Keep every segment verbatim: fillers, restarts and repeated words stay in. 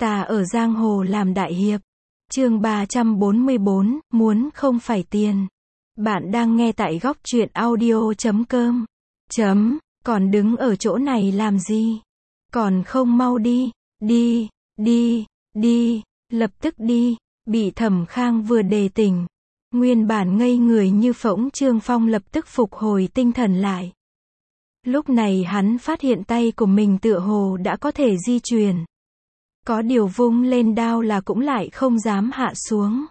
Ta ở giang hồ làm đại hiệp. Chương ba trăm bốn mươi bốn, muốn không phải tiền. Bạn đang nghe tại góc truyện audio chấm com. Chấm, còn đứng ở chỗ này làm gì? Còn không mau đi, đi, đi, đi, lập tức đi. Bị Thẩm Khang vừa đề tỉnh. Nguyên bản ngây người như phỗng Trương Phong lập tức phục hồi tinh thần lại. Lúc này hắn phát hiện tay của mình tựa hồ đã có thể di chuyển. Có điều vung lên đao là cũng lại không dám hạ xuống.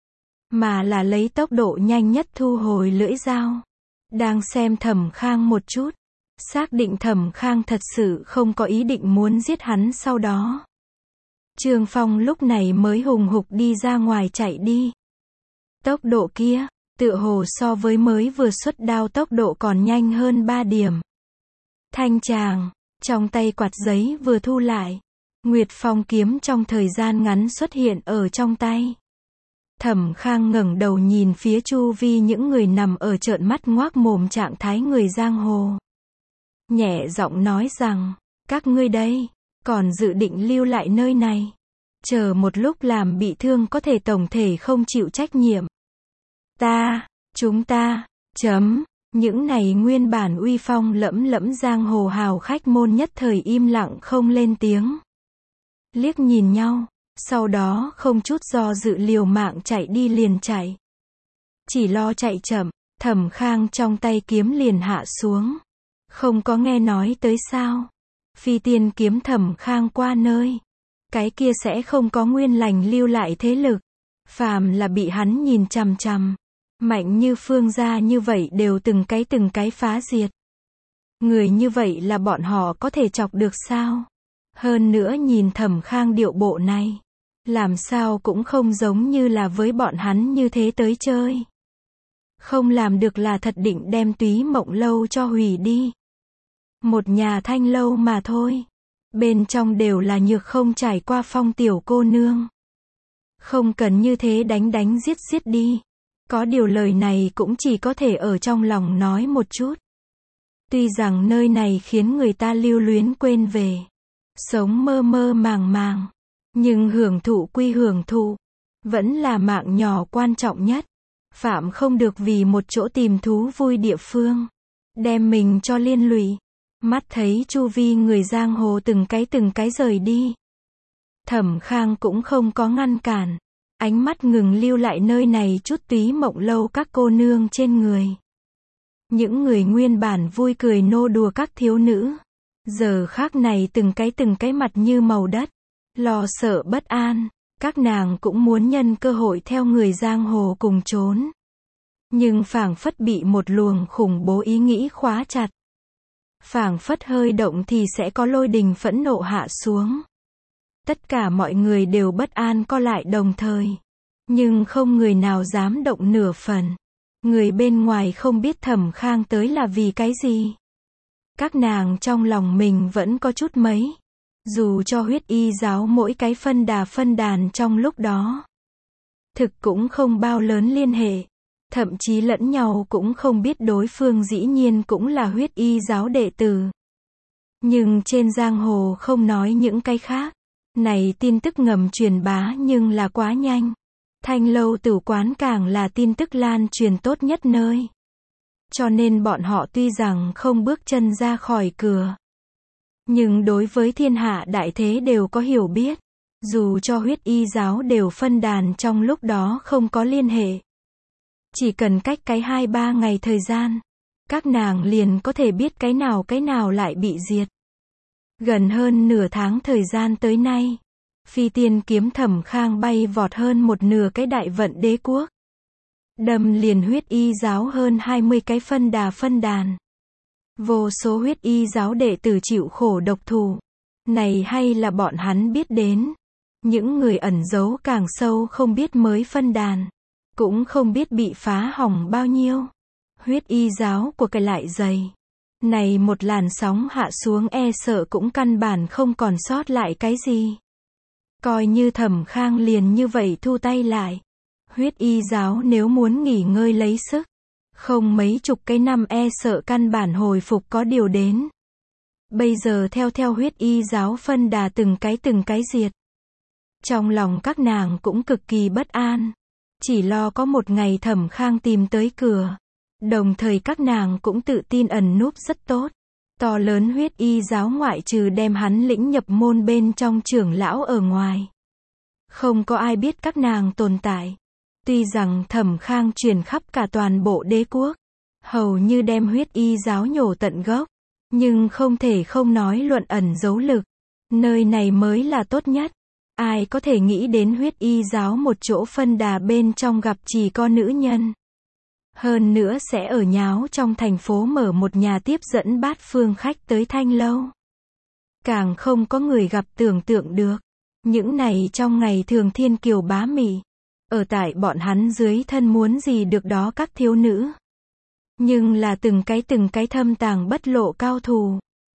Mà là lấy tốc độ nhanh nhất thu hồi lưỡi dao. Đang xem Thẩm Khang một chút. Xác định Thẩm Khang thật sự không có ý định muốn giết hắn sau đó. Trương Phong lúc này mới hùng hục đi ra ngoài chạy đi. Tốc độ kia, tựa hồ so với mới vừa xuất đao tốc độ còn nhanh hơn ba điểm. Thanh tràng, trong tay quạt giấy vừa thu lại. Nguyệt Phong kiếm trong thời gian ngắn xuất hiện ở trong tay. Thẩm Khang ngẩng đầu nhìn phía chu vi những người nằm ở trợn mắt ngoác mồm trạng thái người giang hồ. Nhẹ giọng nói rằng, các ngươi đây, còn dự định lưu lại nơi này. Chờ một lúc làm bị thương có thể tổng thể không chịu trách nhiệm. Ta, chúng ta, chấm, những này nguyên bản uy phong lẫm lẫm giang hồ hào khách môn nhất thời im lặng không lên tiếng. Liếc nhìn nhau, sau đó không chút do dự liều mạng chạy đi liền chạy. Chỉ lo chạy chậm, Thẩm Khang trong tay kiếm liền hạ xuống. Không có nghe nói tới sao. Phi tiên kiếm Thẩm Khang qua nơi. Cái kia sẽ không có nguyên lành lưu lại thế lực. Phàm là bị hắn nhìn chằm chằm. Mạnh như Phương gia như vậy đều từng cái từng cái phá diệt. Người như vậy là bọn họ có thể chọc được sao? Hơn nữa nhìn Thẩm Khang điệu bộ này. Làm sao cũng không giống như là với bọn hắn như thế tới chơi. Không làm được là thật định đem Túy Mộng Lâu cho hủy đi. Một nhà thanh lâu mà thôi. Bên trong đều là nhược không trải qua phong tiểu cô nương. Không cần như thế đánh đánh giết giết đi. Có điều lời này cũng chỉ có thể ở trong lòng nói một chút. Tuy rằng nơi này khiến người ta lưu luyến quên về. Sống mơ mơ màng màng. Nhưng hưởng thụ quy hưởng thụ. Vẫn là mạng nhỏ quan trọng nhất. Phạm không được vì một chỗ tìm thú vui địa phương. Đem mình cho liên lụy. Mắt thấy chu vi người giang hồ từng cái từng cái rời đi. Thẩm Khang cũng không có ngăn cản. Ánh mắt ngừng lưu lại nơi này chút Túy Mộng Lâu các cô nương trên người. Những người nguyên bản vui cười nô đùa các thiếu nữ. Giờ khác này từng cái từng cái mặt như màu đất. Lo sợ bất an. Các nàng cũng muốn nhân cơ hội theo người giang hồ cùng trốn. Nhưng phảng phất bị một luồng khủng bố ý nghĩ khóa chặt. Phảng phất hơi động thì sẽ có lôi đình phẫn nộ hạ xuống. Tất cả mọi người đều bất an co lại đồng thời. Nhưng không người nào dám động nửa phần. Người bên ngoài không biết Thẩm Khang tới là vì cái gì. Các nàng trong lòng mình vẫn có chút mấy. Dù cho huyết y giáo mỗi cái phân đà phân đàn trong lúc đó. Thực cũng không bao lớn liên hệ. Thậm chí lẫn nhau cũng không biết đối phương dĩ nhiên cũng là huyết y giáo đệ tử. Nhưng trên giang hồ không nói những cái khác. Này tin tức ngầm truyền bá nhưng là quá nhanh. Thanh lâu tử quán càng là tin tức lan truyền tốt nhất nơi. Cho nên bọn họ tuy rằng không bước chân ra khỏi cửa. Nhưng đối với thiên hạ đại thế đều có hiểu biết. Dù cho huyết y giáo đều phân đàn trong lúc đó không có liên hệ. Chỉ cần cách cái hai ba ngày thời gian. Các nàng liền có thể biết cái nào cái nào lại bị diệt. Gần hơn nửa tháng thời gian tới nay. Phi tiên kiếm Thẩm Khang bay vọt hơn một nửa cái đại vận đế quốc. Đâm liền huyết y giáo hơn hai mươi cái phân đà phân đàn. Vô số huyết y giáo đệ tử chịu khổ độc thủ. Này hay là bọn hắn biết đến. Những người ẩn giấu càng sâu không biết mới phân đàn. Cũng không biết bị phá hỏng bao nhiêu. Huyết y giáo của cái lại dày. Này một làn sóng hạ xuống e sợ cũng căn bản không còn sót lại cái gì. Coi như Thẩm Khang liền như vậy thu tay lại. Huyết y giáo nếu muốn nghỉ ngơi lấy sức. Không mấy chục cái năm e sợ căn bản hồi phục có điều đến. Bây giờ theo theo huyết y giáo phân đà từng cái từng cái diệt. Trong lòng các nàng cũng cực kỳ bất an. Chỉ lo có một ngày Thẩm Khang tìm tới cửa. Đồng thời các nàng cũng tự tin ẩn núp rất tốt. To lớn huyết y giáo ngoại trừ đem hắn lĩnh nhập môn bên trong trưởng lão ở ngoài. Không có ai biết các nàng tồn tại. Tuy rằng Thẩm Khang truyền khắp cả toàn bộ đế quốc. Hầu như đem huyết y giáo nhổ tận gốc. Nhưng không thể không nói luận ẩn giấu lực. Nơi này mới là tốt nhất. Ai có thể nghĩ đến huyết y giáo một chỗ phân đà bên trong gặp chỉ có nữ nhân. Hơn nữa sẽ ở nháo trong thành phố mở một nhà tiếp dẫn bát phương khách tới Thanh Lâu. Càng không có người gặp tưởng tượng được. Những này trong ngày thường thiên kiều bá mị. Ở tại bọn hắn dưới thân muốn gì được đó các thiếu nữ. Nhưng là từng cái từng cái thâm tàng bất lộ cao thủ.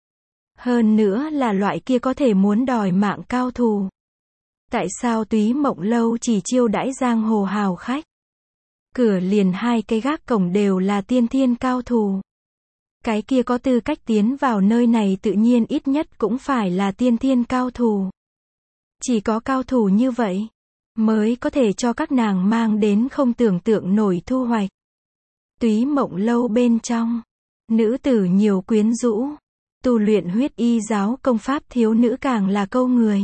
Hơn nữa là loại kia có thể muốn đòi mạng cao thủ. Tại sao Túy Mộng Lâu chỉ chiêu đãi giang hồ hào khách? Cửa liền hai cái gác cổng đều là tiên thiên cao thủ. Cái kia có tư cách tiến vào nơi này tự nhiên ít nhất cũng phải là tiên thiên cao thủ. Chỉ có cao thủ như vậy, mới có thể cho các nàng mang đến không tưởng tượng nổi thu hoạch. Túy Mộng Lâu bên trong, nữ tử nhiều quyến rũ, tu luyện huyết y giáo công pháp thiếu nữ càng là câu người.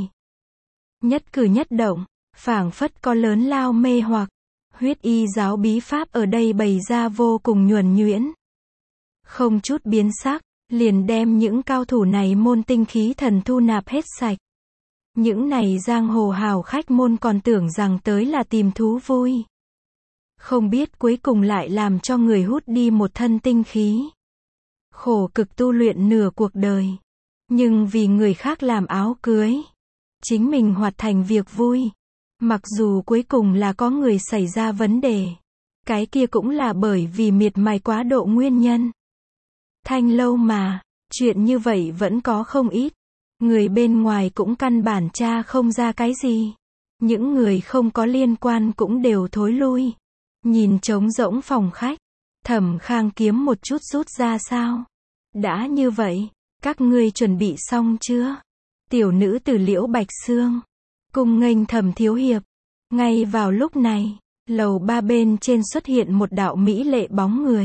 Nhất cử nhất động, phảng phất có lớn lao mê hoặc. Huyết y giáo bí pháp ở đây bày ra vô cùng nhuần nhuyễn. Không chút biến sắc, liền đem những cao thủ này môn tinh khí thần thu nạp hết sạch. Những này giang hồ hào khách môn còn tưởng rằng tới là tìm thú vui. Không biết cuối cùng lại làm cho người hút đi một thân tinh khí. Khổ cực tu luyện nửa cuộc đời. Nhưng vì người khác làm áo cưới. Chính mình hoạt thành việc vui. Mặc dù cuối cùng là có người xảy ra vấn đề. Cái kia cũng là bởi vì miệt mài quá độ nguyên nhân. Thanh Lâu mà, chuyện như vậy vẫn có không ít. Người bên ngoài cũng căn bản tra không ra cái gì. Những người không có liên quan cũng đều thối lui. Nhìn trống rỗng phòng khách. Thẩm Khang kiếm một chút rút ra sao? Đã như vậy, các ngươi chuẩn bị xong chưa? Tiểu nữ tử Liễu Bạch Xương. Cùng nghênh Thẩm thiếu hiệp. Ngay vào lúc này, lầu ba bên trên xuất hiện một đạo mỹ lệ bóng người.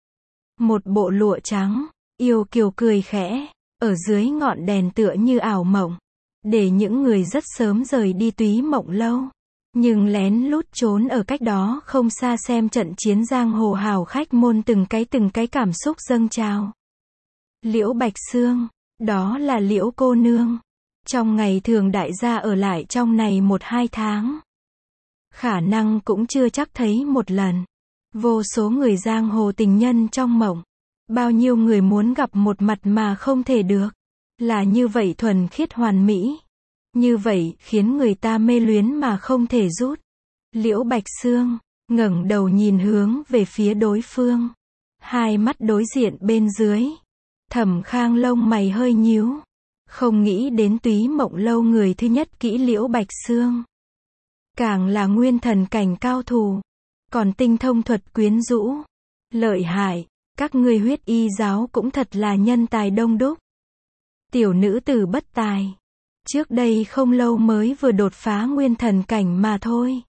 Một bộ lụa trắng, yêu kiều cười khẽ, ở dưới ngọn đèn tựa như ảo mộng. Để những người rất sớm rời đi Túy Mộng Lâu. Nhưng lén lút trốn ở cách đó không xa xem trận chiến giang hồ hào khách môn từng cái từng cái cảm xúc dâng trào. Liễu Bạch Xương, đó là Liễu cô nương. Trong ngày thường đại gia ở lại trong này một hai tháng. Khả năng cũng chưa chắc thấy một lần. Vô số người giang hồ tình nhân trong mộng. Bao nhiêu người muốn gặp một mặt mà không thể được. Là như vậy thuần khiết hoàn mỹ. Như vậy khiến người ta mê luyến mà không thể rút. Liễu Bạch Xương ngẩng đầu nhìn hướng về phía đối phương. Hai mắt đối diện bên dưới. Thẩm Khang lông mày hơi nhíu. Không nghĩ đến Túy Mộng Lâu người thứ nhất kỹ Liễu Bạch Xương. Càng là nguyên thần cảnh cao thủ. Còn tinh thông thuật quyến rũ. Lợi hại, các ngươi huyết y giáo cũng thật là nhân tài đông đúc. Tiểu nữ tử bất tài. Trước đây không lâu mới vừa đột phá nguyên thần cảnh mà thôi.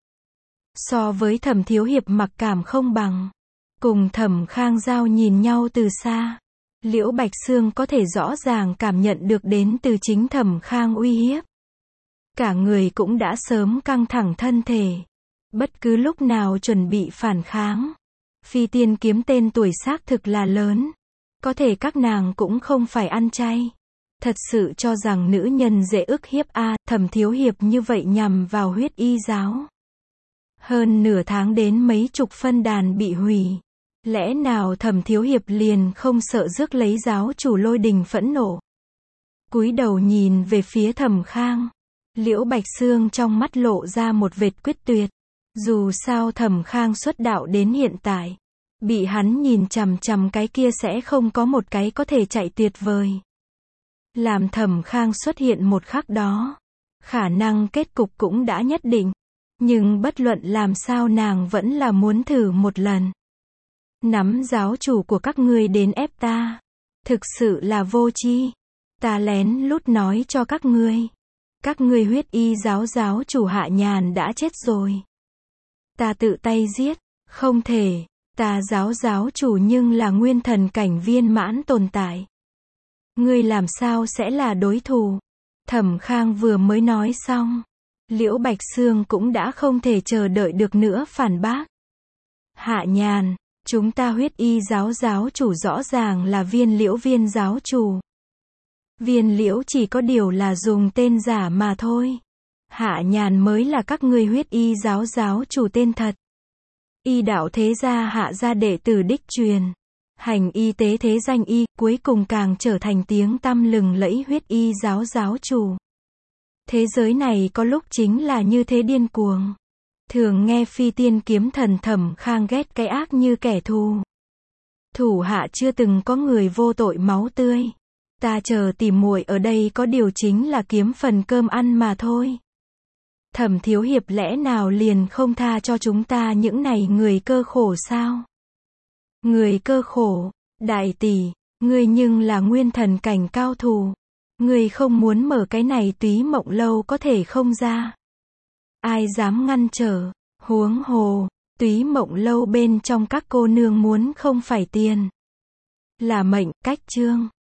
So với Thẩm thiếu hiệp mặc cảm không bằng. Cùng Thẩm Khang giao nhìn nhau từ xa. Liễu Bạch Xương có thể rõ ràng cảm nhận được đến từ chính Thẩm Khang uy hiếp. Cả người cũng đã sớm căng thẳng thân thể. Bất cứ lúc nào chuẩn bị phản kháng. Phi tiên kiếm tên tuổi xác thực là lớn. Có thể các nàng cũng không phải ăn chay. Thật sự cho rằng nữ nhân dễ ức hiếp a, à, Thẩm thiếu hiệp như vậy nhằm vào huyết y giáo. Hơn nửa tháng đến mấy chục phân đàn bị hủy. Lẽ nào Thẩm thiếu hiệp liền không sợ rước lấy giáo chủ Lôi Đình phẫn nộ. Cúi đầu nhìn về phía Thẩm Khang. Liễu Bạch Xương trong mắt lộ ra một vệt quyết tuyệt. Dù sao Thẩm Khang xuất đạo đến hiện tại. Bị hắn nhìn chằm chằm cái kia sẽ không có một cái có thể chạy tuyệt vời. Làm Thẩm Khang xuất hiện một khắc đó. Khả năng kết cục cũng đã nhất định. Nhưng bất luận làm sao nàng vẫn là muốn thử một lần. Nắm giáo chủ của các ngươi đến ép ta. Thực sự là vô tri. Ta lén lút nói cho các ngươi. Các ngươi huyết y giáo giáo chủ Hạ Nhàn đã chết rồi. Ta tự tay giết, không thể, ta giáo giáo chủ nhưng là nguyên thần cảnh viên mãn tồn tại. Ngươi làm sao sẽ là đối thủ? Thẩm Khang vừa mới nói xong, Liễu Bạch Xương cũng đã không thể chờ đợi được nữa phản bác. Hạ Nhàn, chúng ta huyết y giáo giáo chủ rõ ràng là Viên Liễu viên giáo chủ. Viên Liễu chỉ có điều là dùng tên giả mà thôi. Hạ Nhàn mới là các ngươi huyết y giáo giáo chủ tên thật. Y đạo thế gia Hạ gia đệ tử đích truyền. Hành y tế thế danh y, cuối cùng càng trở thành tiếng tăm lừng lẫy huyết y giáo giáo chủ. Thế giới này có lúc chính là như thế điên cuồng. Thường nghe phi tiên kiếm thần Thẩm Khang ghét cái ác như kẻ thù. Thủ hạ chưa từng có người vô tội máu tươi. Ta chờ tìm muội ở đây có điều chính là kiếm phần cơm ăn mà thôi. Thẩm thiếu hiệp lẽ nào liền không tha cho chúng ta những này người cơ khổ sao? Người cơ khổ, đại tỷ, ngươi nhưng là nguyên thần cảnh cao thủ. Ngươi không muốn mở cái này Túy Mộng lâu có thể không ra. Ai dám ngăn trở, huống hồ, Túy Mộng lâu bên trong các cô nương muốn không phải tiền. Là mệnh, cách chương.